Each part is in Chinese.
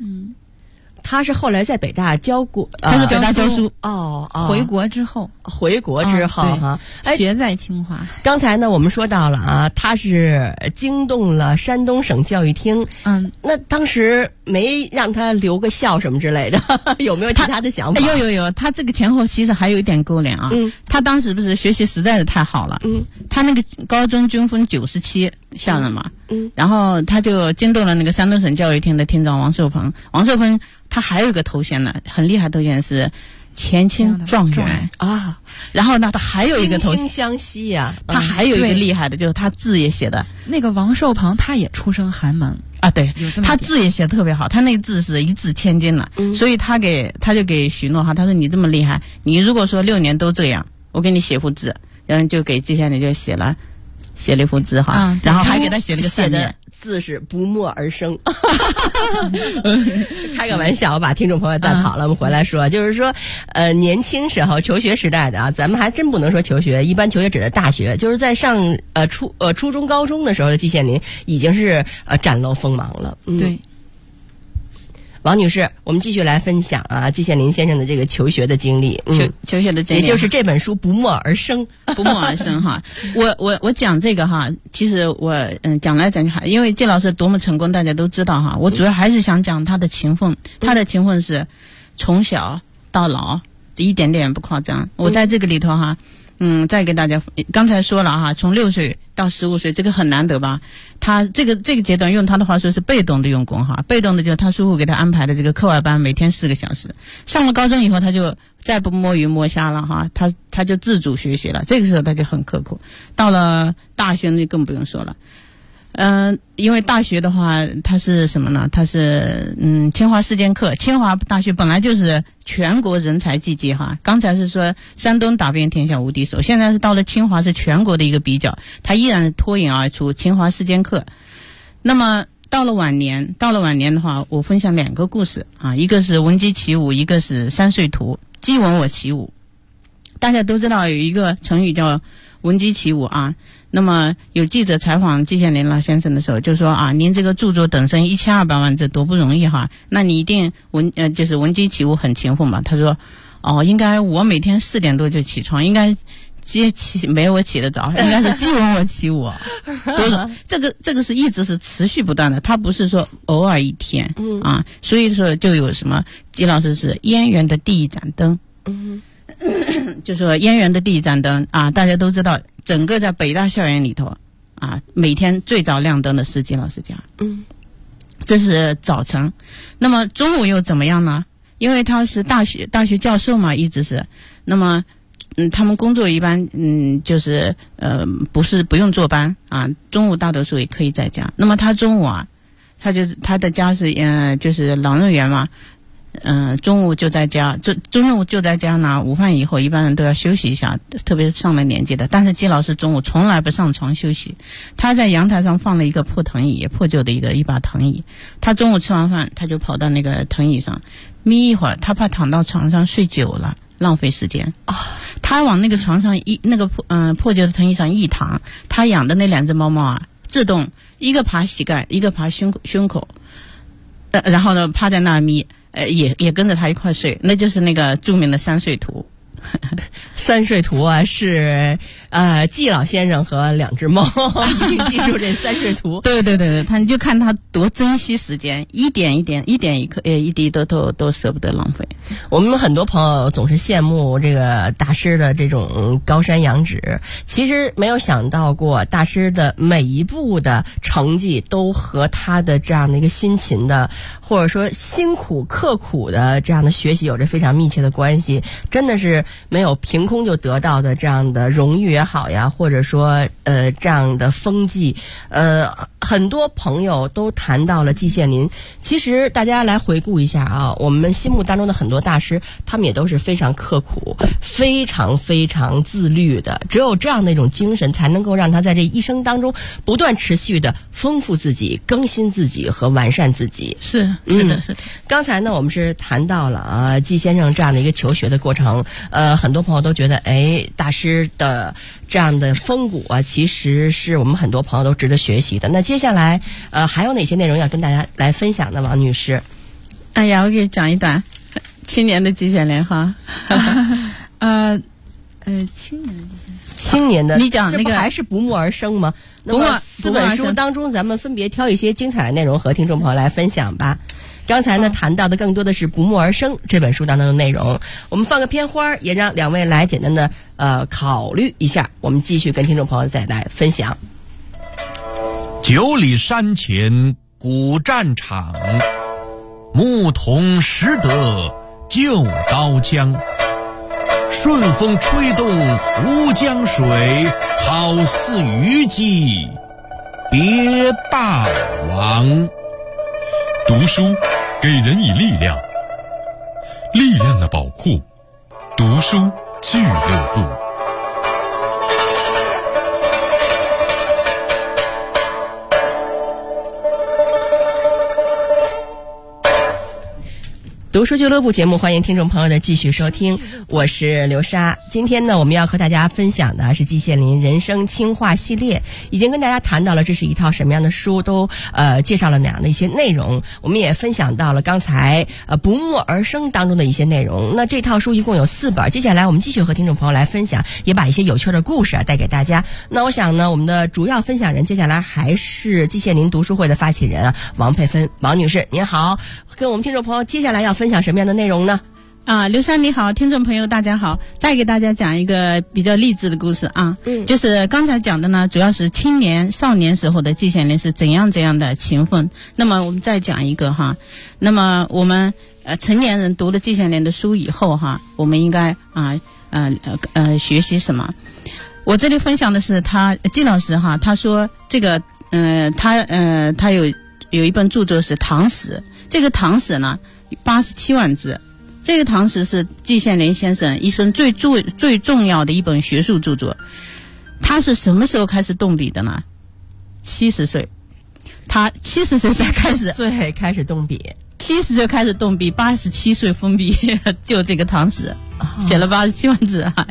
他是后来在北大教过， 他是北大教书回国之后哈， 学在清华。 刚才呢，我们说到了啊，他是惊动了山东省教育厅，那当时没让他留个校什么之类的，有没有其他的想法？ 有，他这个前后其实还有一点勾连啊。他当时不是学习实在是太好了，他那个高中均分97校人嘛，然后他就惊动了那个山东省教育厅的厅长王寿鹏。王寿鹏他还有一个头衔呢，很厉害头衔是前清状元啊。 然后呢，他还有一个头惺惺相惜呀， 他还有一个厉害的，就是他字也写的。 那个王寿鹏他也出身寒门啊，对，他字也写得特别好，他那个字是一字千金了。所以他就给许诺哈，他说你这么厉害，你如果说6年都这样，我给你写幅字，然后就给季羡林就写了一幅字哈，然后还给他写了个善念。 字是不默而生。开个玩笑，我把听众朋友带跑了。我们回来说，就是说年轻时候求学时代的啊，咱们还真不能说求学，一般求学指的大学，就是在上初中高中的时候的季羡林已经是崭露锋芒了。 对。 王女士，我们继续来分享啊，季羡林先生的这个求学的经历， 求学的经历， 也就是这本书不默而生哈。我讲这个哈，其实我讲来讲去，因为季老师多么成功，大家都知道哈。我主要还是想讲他的勤奋，他的勤奋是从小到老，一点点不夸张。我在这个里头哈。再给大家，刚才说了哈，从6岁到15岁，这个很难得吧？他这个阶段用他的话说是被动的用功哈，被动的就是他叔父给他安排的这个课外班，每天4个小时。上了高中以后，他就再不摸鱼摸虾了哈，他就自主学习了。这个时候他就很刻苦。到了大学那更不用说了。因为大学的话，它是什么呢？它是清华4剑客。清华大学本来就是全国人才济济哈。刚才是说山东打遍天下无敌手，现在是到了清华是全国的一个比较，它依然脱颖而出，清华4剑客。那么到了晚年的话，我分享2个故事啊，一个是闻鸡起舞，一个是3岁图。鸡闻我起舞，大家都知道有一个成语叫闻鸡起舞啊。那么有记者采访季羡林老先生的时候就说啊，您这个著作等身1200万字多不容易哈，那你一定就是闻鸡起舞很勤奋吧？他说应该我每天4点多就起床，应该鸡起没我起得早，应该是鸡闻我起舞。这个是一直是持续不断的，他不是说偶尔一天啊，所以说就有什么季老师是燕园的第一盏灯。就说燕园的第一盏灯啊，大家都知道，整个在北大校园里头啊，每天最早亮灯的是季老师家。这是早晨。那么中午又怎么样呢？因为他是大学教授嘛，一直是。那么他们工作一般就是不用坐班啊，中午大多数也可以在家。那么他中午啊，他的家是就是老人院嘛。中午就在家，中午就在家呢。午饭以后，一般人都要休息一下，特别是上了年纪的。但是季老师中午从来不上床休息，他在阳台上放了一个破藤椅，破旧的一把藤椅。他中午吃完饭，他就跑到那个藤椅上眯一会儿，他怕躺到床上睡久了浪费时间啊。他往那个床上破旧的藤椅上一躺，他养的那2只猫猫啊，自动一个爬膝盖，一个爬胸口，然后呢趴在那眯。也跟着他一块睡，那就是那个著名的3岁图。 3岁图啊，是季老先生和2只猫记住这3岁图。 对，你就看他多珍惜时间，一点一刻，一滴都舍不得浪费。 我们很多朋友总是羡慕这个大师的这种高山仰止，其实没有想到过大师的每一步的成绩都和他的这样的一个辛勤的，或者说辛苦刻苦的这样的学习有着非常密切的关系，真的是没有凭空就得到的这样的荣誉也好呀，或者说这样的风纪。很多朋友都谈到了季羡林，其实大家来回顾一下啊，我们心目当中的很多大师，他们也都是非常刻苦，非常非常自律的，只有这样的一种精神才能够让他在这一生当中不断持续的丰富自己，更新自己和完善自己。 是的。 刚才呢我们是谈到了季先生这样的一个求学的过程，很多朋友都觉得大师的这样的风骨啊，其实是我们很多朋友都值得学习的。那接下来还有哪些内容要跟大家来分享的，王女士？ 哎呀，我给你讲一段青年的季羡林哈。 青年的季羡林。 青年的， 你讲那个这不还是不木而生吗？那么4本书当中，咱们分别挑一些精彩的内容和听众朋友来分享吧。刚才呢谈到的更多的是《不木而生》这本书当中的内容，我们放个片花，也让两位来简单的考虑一下，我们继续跟听众朋友再来分享。 9里山前古战场，牧童识得旧刀枪。顺风吹动吴江水，好似虞姬别霸王。 读书给人以力量，力量的宝库，读书俱乐部。 读书俱乐部节目，欢迎听众朋友的继续收听，我是刘莎。今天呢，我们要和大家分享的是季羡林人生轻话系列，已经跟大家谈到了这是一套什么样的书，都介绍了哪样的一些内容。我们也分享到了刚才不木而生当中的一些内容。那这套书一共有4本，接下来我们继续和听众朋友来分享，也把一些有趣的故事带给大家。那我想呢，我们的主要分享人接下来还是季羡林读书会的发起人王佩芬王女士，您好，跟我们听众朋友接下来要分享什么样的内容呢？ 刘珊你好，听众朋友大家好，再给大家讲一个比较励志的故事啊。就是刚才讲的呢，主要是青年少年时候的季羡林是怎样的勤奋。那么我们再讲一个哈，那么我们成年人读了季羡林的书以后哈，我们应该学习什么？我这里分享的是季老师哈，他说这个他有一本著作是《唐史》，这个《唐史》呢87万字。这个《唐史》是季羡林先生一生最重要的一本学术著作。他是什么时候开始动笔的呢？70岁，他70岁才开始动笔 ，70岁开始动笔，87岁封笔，就这个《唐史》写了87万字啊，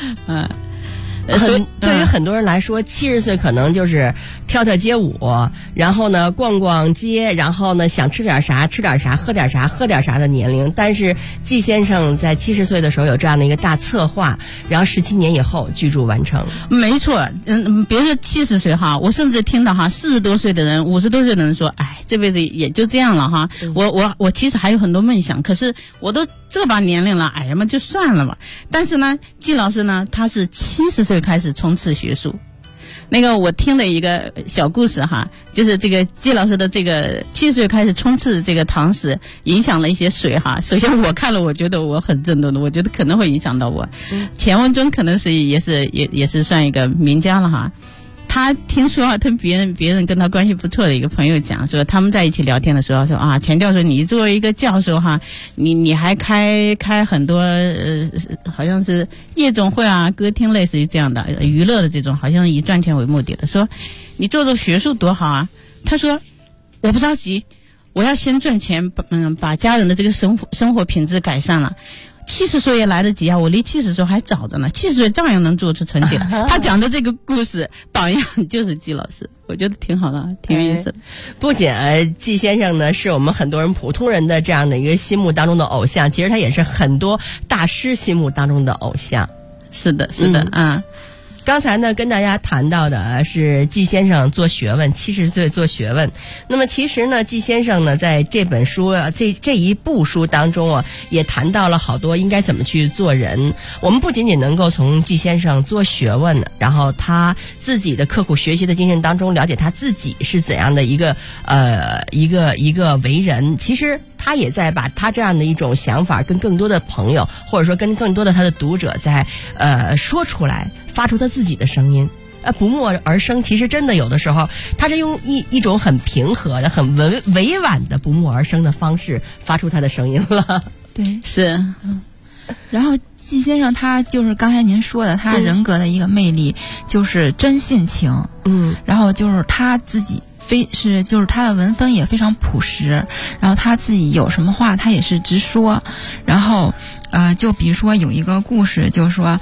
对于很多人来说，70岁可能就是跳街舞，然后呢逛逛街，然后呢想吃点啥吃点啥，喝点啥的年龄。但是季先生在70岁的时候有这样的一个大策划，然后17年以后巨著完成。 没错，别说70岁哈，我甚至听到哈40多岁的人、50多岁的人说，哎，这辈子也就这样了哈。我其实还有很多梦想，可是我都这把年龄了，哎呀嘛就算了吧。但是呢，季老师呢，他是70岁开始冲刺学术。那个我听了一个小故事哈，就是这个季老师的这个70岁开始冲刺这个唐史，影响了一些谁哈。首先我看了，我觉得我很震动的，我觉得可能会影响到我。钱文忠可能是也是算一个名家了哈。他听说啊，跟别人跟他关系不错的一个朋友讲说，他们在一起聊天的时候说啊，钱教授你作为一个教授哈，你还开很多好像是夜总会啊、歌厅类似于这样的娱乐的这种，好像以赚钱为目的的，说你做学术多好啊。他说我不着急，我要先赚钱，把家人的这个生活品质改善了。70岁也来得及啊！我离70岁还早着呢，70岁照样能做出成绩来。他讲的这个故事榜样就是季老师，我觉得挺好的，挺有意思的。 不仅季先生呢是我们很多人普通人的这样的一个心目当中的偶像，其实他也是很多大师心目当中的偶像。 是的， 刚才呢跟大家谈到的是季先生做学问，70岁做学问。那么其实呢，季先生呢在这本书这一部书当中也谈到了好多应该怎么去做人。我们不仅仅能够从季先生做学问，然后他自己的刻苦学习的精神当中了解他自己是怎样的一个为人。其实他也在把他这样的一种想法跟更多的朋友，或者说跟更多的他的读者在说出来，发出他自己的声音。不木而生，其实真的有的时候他是用一种很平和的、很委婉的不木而生的方式发出他的声音了。 对， 是。 然后季先生他就是刚才您说的，他人格的一个魅力就是真性情。然后就是他自己就是他的文风也非常朴实，然后他自己有什么话他也是直说。然后就比如说有一个故事，就是说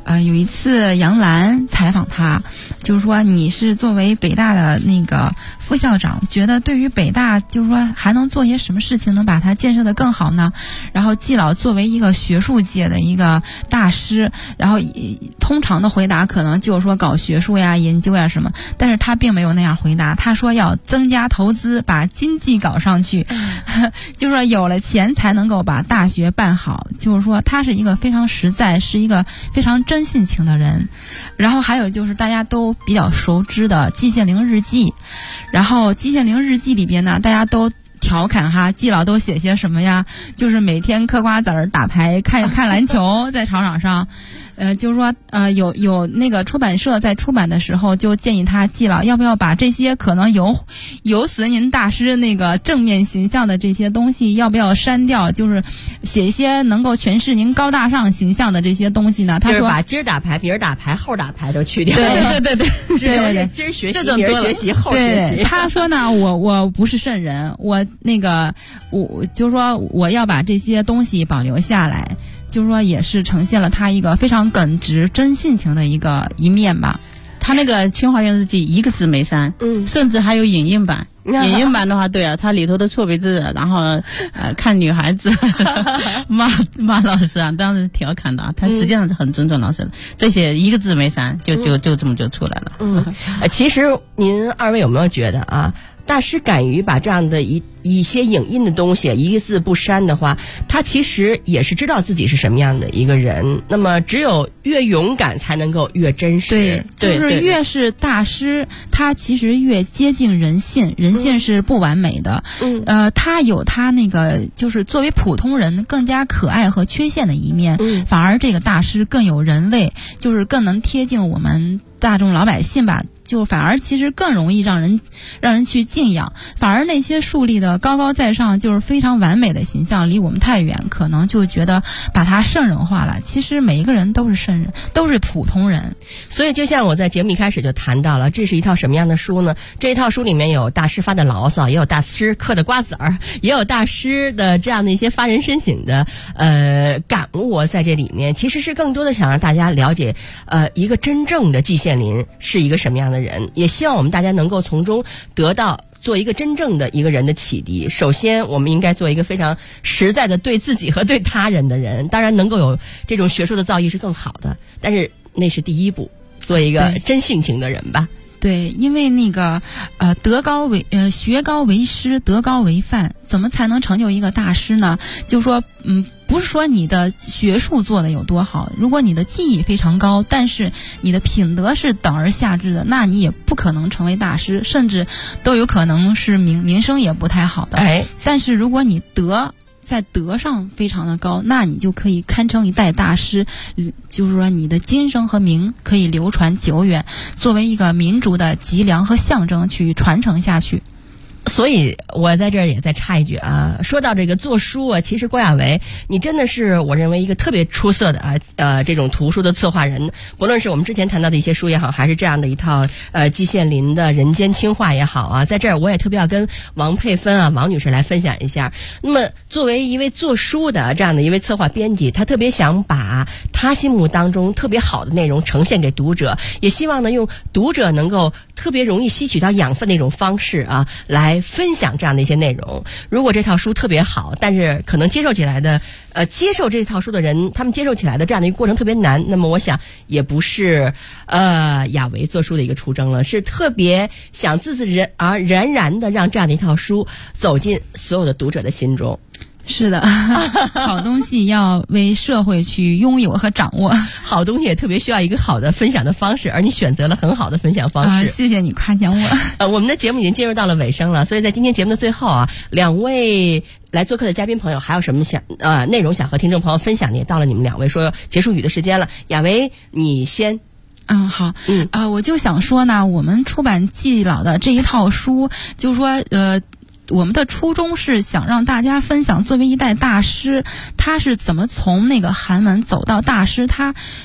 有一次杨澜采访他，就是说你是作为北大的那个副校长，觉得对于北大就是说还能做些什么事情能把它建设得更好呢？然后季老作为一个学术界的一个大师，然后通常的回答可能就是说搞学术呀、研究呀什么，但是他并没有那样回答，他说要增加投资，把经济搞上去，就是说有了钱才能够把大学办好，就是说他是一个非常实在，是一个非常真性情的人。然后还有就是大家都比较熟知的季羡林日记，然后季羡林日记里边呢，大家都调侃哈，季老都写些什么呀？就是每天嗑瓜子儿、打牌、看篮球，在操场上。就是说，有那个出版社在出版的时候就建议他季老要不要把这些可能有损您大师那个正面形象的这些东西要不要删掉，就是写一些能够诠释您高大上形象的这些东西呢？他说就是把今儿打牌、明儿打牌、后打牌都去掉。 对， 今儿学习、明儿学习、后学习。 他说呢，我不是圣人，我就是说我要把这些东西保留下来。就是说，也是呈现了他一个非常耿直、真性情的一面吧。 他那个《清华园日记》一个字没删，甚至还有影印版。影印版的话，对啊，他里头的错别字，然后看女孩子骂老师啊，当时调侃的，他实际上是很尊重老师的。这些一个字没删，就这么就出来了。 其实您二位有没有觉得啊？大师敢于把这样的一些影印的东西一个字不删的话，他其实也是知道自己是什么样的一个人。那么只有越勇敢才能够越真实。 对，就是越是大师，他其实越接近人性，人性是不完美的。他有他那个就是作为普通人更加可爱和缺陷的一面，反而这个大师更有人味，就是更能贴近我们大众老百姓吧。就反而其实更容易让人去敬仰，反而那些树立的高高在上就是非常完美的形象离我们太远，可能就觉得把它圣人化了。其实每一个人都是圣人，都是普通人。 所以就像我在节目一开始就谈到了，这是一套什么样的书呢？这一套书里面有大师发的牢骚，也有大师嗑的瓜子儿，也有大师的这样的一些发人深省的感悟在这里面。其实是更多的想让大家了解一个真正的季羡林是一个什么样的人，也希望我们大家能够从中得到做一个真正的一个人的启迪。首先我们应该做一个非常实在的对自己和对他人的人，当然能够有这种学术的造诣是更好的，但是那是第一步，做一个真性情的人吧。 对，因为那个学高为师，德高为范，怎么才能成就一个大师呢？就是说不是说你的学术做的有多好，如果你的技艺非常高，但是你的品德是等而下之的，那你也不可能成为大师，甚至都有可能是名声也不太好的。但是如果你在德上非常的高，那你就可以堪称一代大师，就是说你的今生和名可以流传久远，作为一个民族的脊梁和象征去传承下去。 所以我在这儿也再插一句啊，说到这个做书啊，其实郭亚维你真的是我认为一个特别出色的这种图书的策划人，不论是我们之前谈到的一些书也好，还是这样的一套季羡林的人间清话也好啊，在这儿我也特别要跟王佩芬王女士来分享一下。那么作为一位做书的这样的一位策划编辑，他特别想把他心目当中特别好的内容呈现给读者，也希望呢用读者能够特别容易吸取到养分的一种方式来分享这样的一些内容。如果这套书特别好，但是可能接受这套书的人，他们接受起来的这样的一个过程特别难，那么我想也不是亚维做书的一个出征了，是特别想自然然的让这样的一套书走进所有的读者的心中。 是的，好东西要为社会去拥有和掌握， 好东西也特别需要一个好的分享的方式，而你选择了很好的分享方式。 谢谢你夸奖我。 我们的节目已经进入到了尾声了，所以在今天节目的最后两位来做客的嘉宾朋友还有什么内容想和听众朋友分享的，也到了你们两位说结束语的时间了。亚维你先。 好，我就想说呢，我们出版季老的这一套书，就是说我们的初衷是想让大家分享作为一代大师，他是怎么从那个寒门走到大师，他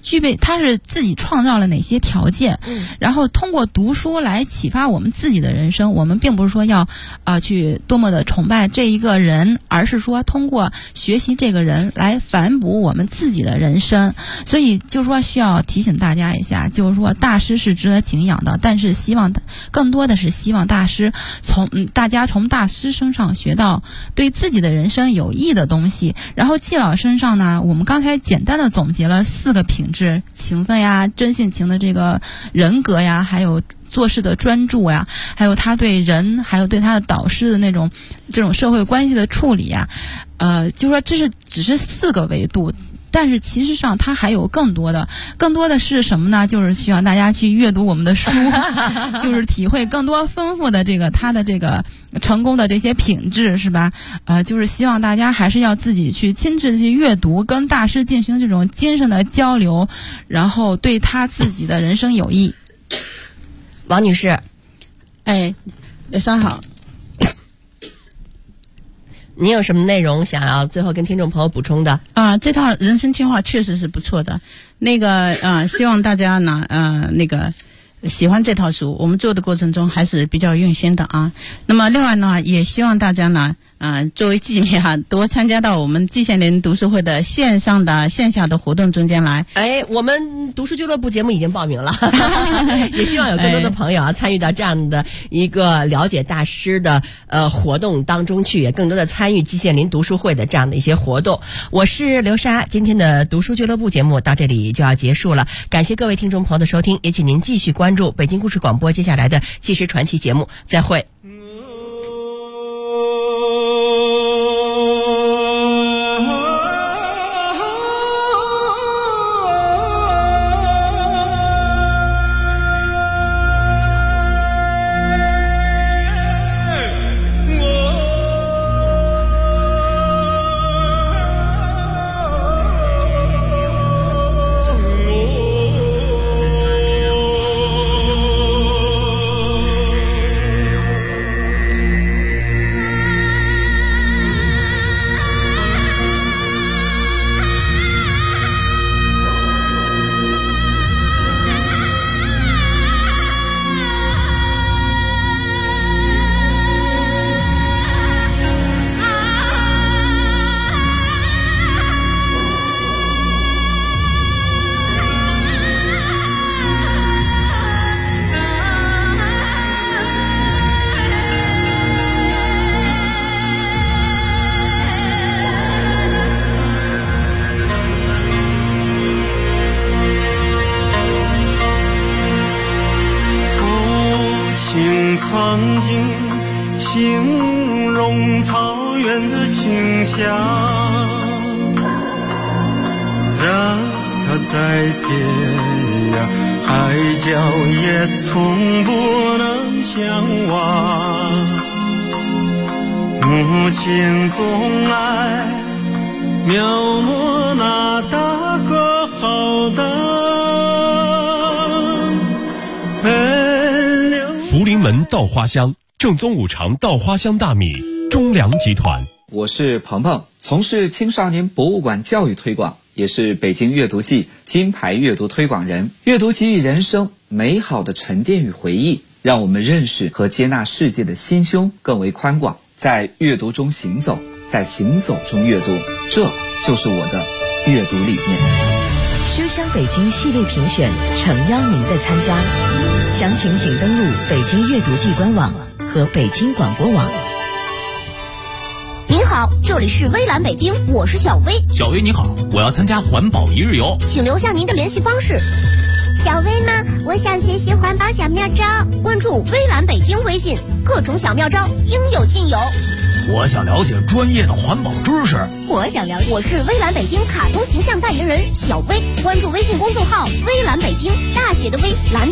他是自己创造了哪些条件，然后通过读书来启发我们自己的人生。我们并不是说要去多么的崇拜这一个人，而是说通过学习这个人来反哺我们自己的人生。所以就是说需要提醒大家一下，就是说大师是值得敬仰的，但是更多的是希望大师大家从大师身上学到对自己的人生有益的东西。然后季老身上呢，我们刚才简单的总结了4个品质：勤奋呀、真性情的这个人格呀，还有做事的专注呀，还有他对人，还有对他的导师的这种社会关系的处理呀。就说这只是4个维度。但是其实上它还有更多的是什么呢？就是需要大家去阅读我们的书，就是体会更多丰富的他的这个成功的这些品质，是吧？就是希望大家还是要自己去亲自去阅读，跟大师进行这种精神的交流，然后对他自己的人生有益。 王女士， 晚上好。 您有什么内容想要最后跟听众朋友补充的？ 这套人生计划确实是不错的。希望大家呢，喜欢这套书，我们做的过程中还是比较用心的啊。那么另外呢，也希望大家呢，作为纪念多参加到我们季羡林读书会的线上的线下的活动中间来。 我们读书俱乐部节目已经报名了，也希望有更多的朋友参与到这样的一个了解大师的活动当中去，也更多的参与季羡林读书会的这样的一些活动。我是刘莎，今天的读书俱乐部节目到这里就要结束了，感谢各位听众朋友的收听，也请您继续关注北京故事广播接下来的纪实传奇节目，再会。 曾经形容草原的清香，让它在天涯海角也从不能相忘。母亲总爱描摹那大河浩荡。 福临门稻花香，正宗五常稻花香大米，中粮集团。 我是鹏鹏，从事青少年博物馆教育推广，也是北京阅读季金牌阅读推广人。阅读给予人生美好的沉淀与回忆，让我们认识和接纳世界的心胸更为宽广。在阅读中行走，在行走中阅读，这就是我的阅读理念。 书香北京系列评选诚邀您的参加，详情请登录北京阅读季官网和北京广播网。 您好，这里是微蓝北京，我是小薇。 小薇你好，我要参加环保一日游， 请留下您的联系方式。 小薇吗？我想学习环保小妙招， 关注微蓝北京微信，各种小妙招应有尽有。 我想了解专业的环保知识， 我是微蓝北京卡通形象代言人小薇，关注微信公众号微蓝北京，大写的微，蓝天